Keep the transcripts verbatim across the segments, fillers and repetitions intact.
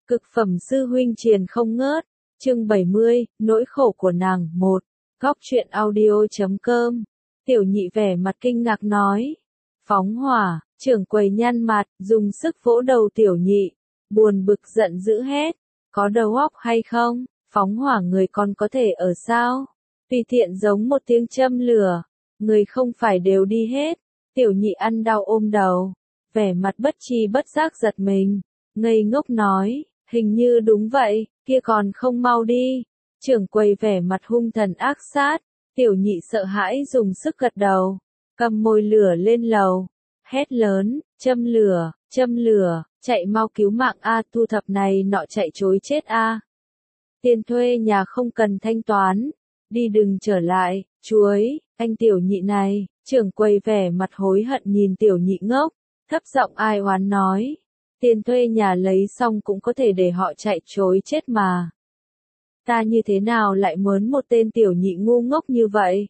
Cực phẩm sư huynh truyền không ngớt. Chương bảy mươi, nỗi khổ của nàng, một. Góc truyện audio chấm com. Tiểu nhị vẻ mặt kinh ngạc nói. Phóng hỏa, trưởng quầy nhăn mặt, dùng sức vỗ đầu tiểu nhị. Buồn bực giận dữ hét. Có đầu óc hay không? Phóng hỏa người còn có thể ở sao? Tùy tiện giống một tiếng châm lửa. Người không phải đều đi hết. Tiểu nhị ăn đau ôm đầu. Vẻ mặt bất tri bất giác giật mình. Ngây ngốc nói. Hình như đúng vậy, kia còn không mau đi. Trưởng quầy vẻ mặt hung thần ác sát. Tiểu nhị sợ hãi dùng sức gật đầu. Cầm mồi lửa lên lầu. Hét lớn, châm lửa, châm lửa, chạy mau cứu mạng A, thu thập này nọ chạy chối chết A. Tiền thuê nhà không cần thanh toán. Đi đừng trở lại, chuối, anh tiểu nhị này. Trưởng quầy vẻ mặt hối hận nhìn tiểu nhị ngốc. Thấp giọng ai oán nói. Tiền thuê nhà lấy xong cũng có thể để họ chạy chối chết mà. Ta như thế nào lại mớn một tên tiểu nhị ngu ngốc như vậy?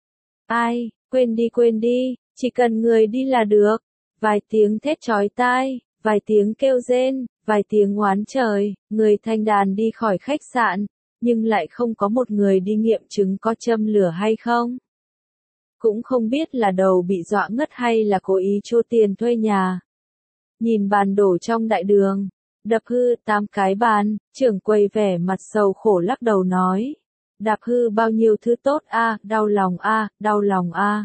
Ai, quên đi quên đi, chỉ cần người đi là được. Vài tiếng thét chói tai, vài tiếng kêu rên, vài tiếng oán trời, người thanh đàn đi khỏi khách sạn, nhưng lại không có một người đi nghiệm chứng có châm lửa hay không. Cũng không biết là đầu bị dọa ngất hay là cố ý trô tiền thuê nhà. Nhìn bàn đổ trong đại đường, đập hư tám cái bàn, trưởng quầy vẻ mặt sầu khổ lắc đầu nói. Đạp hư bao nhiêu thứ tốt a, đau lòng a, đau lòng a.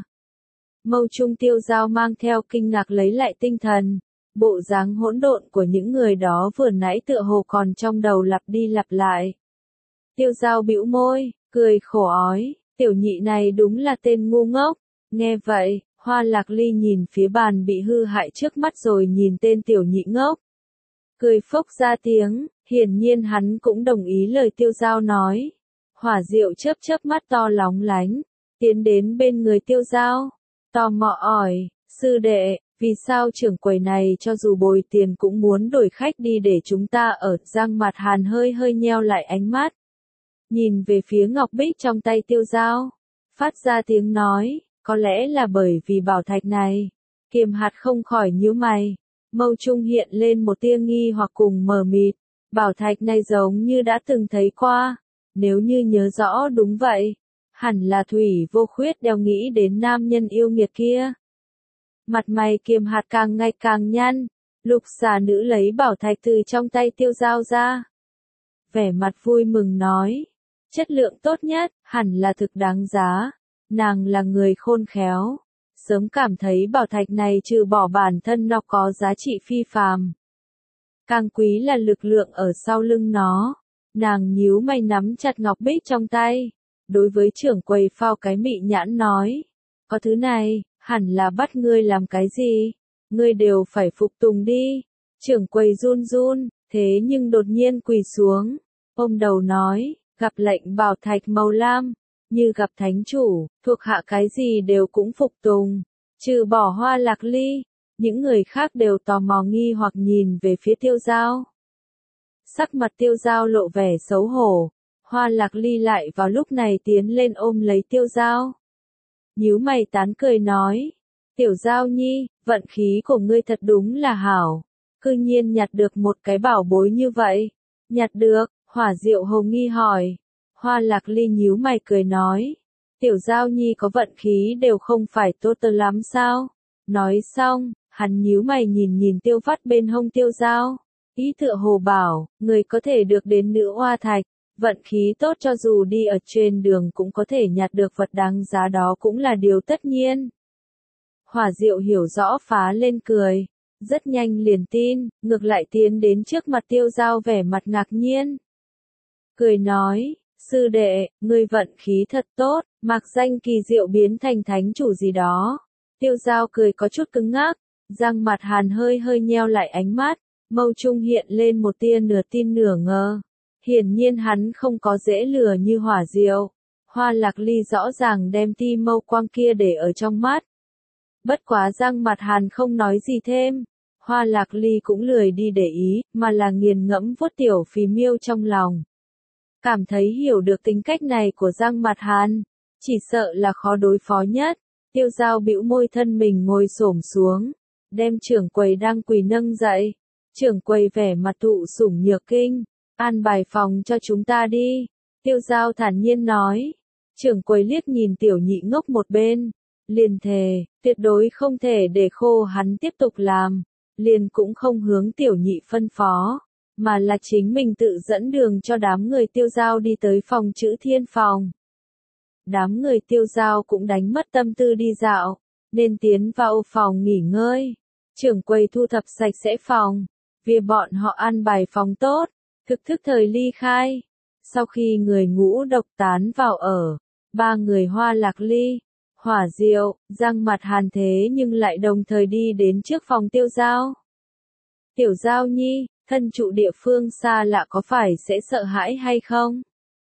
Mâu Trung Tiêu Dao mang theo kinh ngạc lấy lại tinh thần. Bộ dáng hỗn độn của những người đó vừa nãy tựa hồ còn trong đầu lặp đi lặp lại. Tiêu Dao bĩu môi, cười khổ ói, tiểu nhị này đúng là tên ngu ngốc. Nghe vậy, Hoa Lạc Ly nhìn phía bàn bị hư hại trước mắt rồi nhìn tên tiểu nhị ngốc. Cười phốc ra tiếng, hiển nhiên hắn cũng đồng ý lời Tiêu Dao nói. Hỏa Diệu chớp chớp mắt to lóng lánh, tiến đến bên người Tiêu Dao, tò mò hỏi, sư đệ, vì sao trưởng quầy này cho dù bồi tiền cũng muốn đổi khách đi để chúng ta ở? Giang Mặt Hàn hơi hơi nheo lại ánh mắt, nhìn về phía ngọc bích trong tay Tiêu Dao, phát ra tiếng nói. Có lẽ là bởi vì bảo thạch này. Kiềm hạt không khỏi nhíu mày. Mâu Trung hiện lên một tia nghi hoặc cùng mờ mịt. Bảo thạch này giống như đã từng thấy qua. Nếu như nhớ rõ đúng vậy. Hẳn là Thủy Vô Khuyết đeo nghĩ đến nam nhân yêu nghiệt kia. Mặt mày Kiềm hạt càng ngày càng nhăn. Lục xà nữ lấy bảo thạch từ trong tay Tiêu Dao ra. Vẻ mặt vui mừng nói. Chất lượng tốt nhất, hẳn là thực đáng giá. Nàng là người khôn khéo, sớm cảm thấy bảo thạch này trừ bỏ bản thân nó có giá trị phi phàm. Càng quý là lực lượng ở sau lưng nó. Nàng nhíu mày nắm chặt ngọc bích trong tay. Đối với trưởng quầy phao cái mị nhãn nói. Có thứ này, hẳn là bắt ngươi làm cái gì? Ngươi đều phải phục tùng đi. Trưởng quầy run run, thế nhưng đột nhiên quỳ xuống. Ôm đầu nói, gặp lệnh bảo thạch màu lam. Như gặp thánh chủ, thuộc hạ cái gì đều cũng phục tùng, trừ bỏ Hoa Lạc Ly, những người khác đều tò mò nghi hoặc nhìn về phía Tiêu Dao. Sắc mặt Tiêu Dao lộ vẻ xấu hổ, Hoa Lạc Ly lại vào lúc này tiến lên ôm lấy Tiêu Dao. Nhíu mày tán cười nói, Tiểu Dao nhi, vận khí của ngươi thật đúng là hảo, cư nhiên nhặt được một cái bảo bối như vậy. Nhặt được, Hỏa Diệu hồ nghi hỏi. Hoa Lạc Ly nhíu mày cười nói. Tiểu Dao nhi có vận khí đều không phải tốt tơ lắm sao? Nói xong, hắn nhíu mày nhìn nhìn Tiêu Vắt bên hông Tiêu Dao. Ý tựa hồ bảo, người có thể được đến nữ oa thạch. Vận khí tốt cho dù đi ở trên đường cũng có thể nhặt được vật đáng giá đó cũng là điều tất nhiên. Hỏa Diệu hiểu rõ phá lên cười. Rất nhanh liền tin, ngược lại tiến đến trước mặt Tiêu Dao vẻ mặt ngạc nhiên. Cười nói. Sư đệ, ngươi vận khí thật tốt, mặc danh kỳ diệu biến thành thánh chủ gì đó. Tiêu Dao cười có chút cứng ngắc, Giang Mặt Hàn hơi hơi nheo lại ánh mắt, Mâu Trung hiện lên một tia nửa tin nửa ngờ. Hiển nhiên hắn không có dễ lừa như Hỏa Diệu. Hoa Lạc Ly rõ ràng đem ti mâu quang kia để ở trong mắt. Bất quá Giang Mặt Hàn không nói gì thêm. Hoa Lạc Ly cũng lười đi để ý, mà là nghiền ngẫm vuốt tiểu phì miêu trong lòng. Cảm thấy hiểu được tính cách này của Giang Mặt Hàn, chỉ sợ là khó đối phó nhất. Tiêu Dao bĩu môi thân mình ngồi xổm xuống, đem trưởng quầy đang quỳ nâng dậy. Trưởng quầy vẻ mặt thụ sủng nhược kinh, an bài phòng cho chúng ta đi. Tiêu Giao thản nhiên nói. Trưởng quầy liếc nhìn tiểu nhị ngốc một bên, liền thề, tuyệt đối không thể để khô hắn tiếp tục làm, liền cũng không hướng tiểu nhị phân phó, mà là chính mình tự dẫn đường cho đám người Tiêu Giao đi tới phòng chữ thiên phòng. Đám người Tiêu Giao cũng đánh mất tâm tư đi dạo, nên tiến vào phòng nghỉ ngơi. Trưởng quầy thu thập sạch sẽ phòng, vì bọn họ ăn bài phòng tốt, thực thức thời ly khai. Sau khi người ngũ độc tán vào ở, ba người Hoa Lạc Ly, Hỏa Diệu, Giang Mặt Hàn thế nhưng lại đồng thời đi đến trước phòng Tiêu Giao. Tiểu Giao nhi, thân trụ địa phương xa lạ có phải sẽ sợ hãi hay không?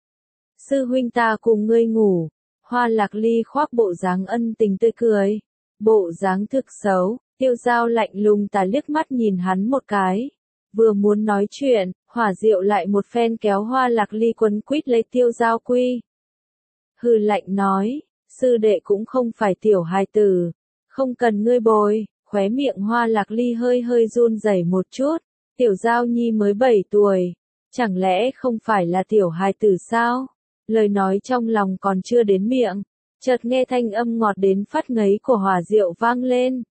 Sư huynh ta cùng ngươi ngủ. Hoa Lạc Ly khoác bộ dáng ân tình tươi cười, bộ dáng thực xấu. Tiêu Giao lạnh lùng tà liếc mắt nhìn hắn một cái, vừa muốn nói chuyện, Hỏa Diệu lại một phen kéo Hoa Lạc Ly quấn quýt lấy Tiêu Giao quy. Hừ lạnh nói, sư đệ cũng không phải tiểu hài tử, không cần ngươi bồi. Khóe miệng Hoa Lạc Ly hơi hơi run rẩy một chút, Tiểu Giao nhi mới bảy tuổi, chẳng lẽ không phải là tiểu hài tử sao? Lời nói trong lòng còn chưa đến miệng, chợt nghe thanh âm ngọt đến phát ngấy của Hỏa Diệu vang lên.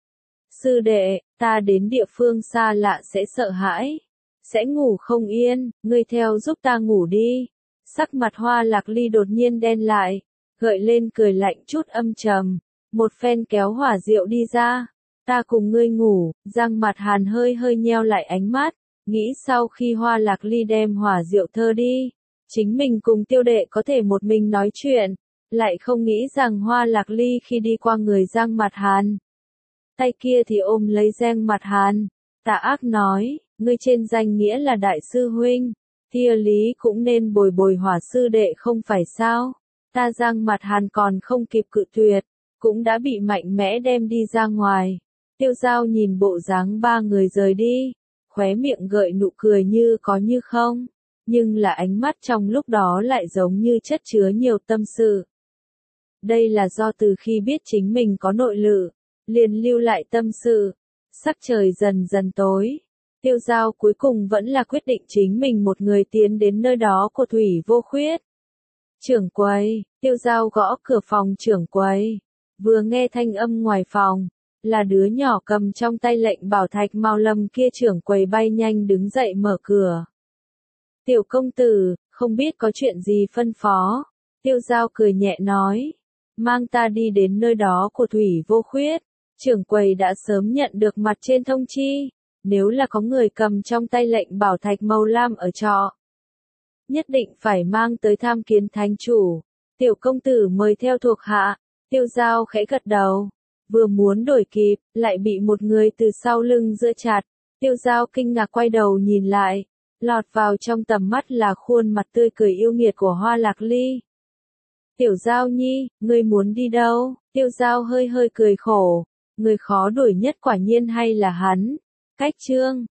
Sư đệ, ta đến địa phương xa lạ sẽ sợ hãi, sẽ ngủ không yên, ngươi theo giúp ta ngủ đi. Sắc mặt Hoa Lạc Ly đột nhiên đen lại, gợi lên cười lạnh chút âm trầm, một phen kéo Hỏa Diệu đi ra. Ta cùng ngươi ngủ. Giang Mặt Hàn hơi hơi nheo lại ánh mắt, nghĩ sau khi Hoa Lạc Ly đem Hỏa Diệu thơ đi, chính mình cùng Tiêu đệ có thể một mình nói chuyện, lại không nghĩ rằng Hoa Lạc Ly khi đi qua người Giang Mặt Hàn, tay kia thì ôm lấy Giang Mặt Hàn, tà ác nói, ngươi trên danh nghĩa là đại sư huynh, tia lý cũng nên bồi bồi Hỏa sư đệ không phải sao? Ta Giang Mặt Hàn còn không kịp cự tuyệt, cũng đã bị mạnh mẽ đem đi ra ngoài. Tiêu Giao nhìn bộ dáng ba người rời đi, khóe miệng gợi nụ cười như có như không, nhưng là ánh mắt trong lúc đó lại giống như chất chứa nhiều tâm sự. Đây là do từ khi biết chính mình có nội lự, liền lưu lại tâm sự. Sắc trời dần dần tối, Tiêu Giao cuối cùng vẫn là quyết định chính mình một người tiến đến nơi đó của Thủy Vô Khuyết. Trưởng quầy, Tiêu Giao gõ cửa phòng trưởng quầy, vừa nghe thanh âm ngoài phòng, là đứa nhỏ cầm trong tay lệnh bảo thạch màu lâm kia. Trưởng quầy bay nhanh đứng dậy mở cửa. Tiểu công tử, không biết có chuyện gì phân phó. Tiêu Giao cười nhẹ nói, mang ta đi đến nơi đó của Thủy Vô Khuyết. Trưởng quầy đã sớm nhận được mặt trên thông chi, nếu là có người cầm trong tay lệnh bảo thạch màu lam ở trọ, nhất định phải mang tới tham kiến thánh chủ. Tiểu công tử mời theo thuộc hạ. Tiêu Giao khẽ gật đầu, vừa muốn đổi kịp, lại bị một người từ sau lưng giữ chặt. Tiêu Giao kinh ngạc quay đầu nhìn lại, lọt vào trong tầm mắt là khuôn mặt tươi cười yêu nghiệt của Hoa Lạc Ly. Tiểu Giao nhi, ngươi muốn đi đâu? Tiêu Giao hơi hơi cười khổ, người khó đuổi nhất quả nhiên hay là hắn. Cách chương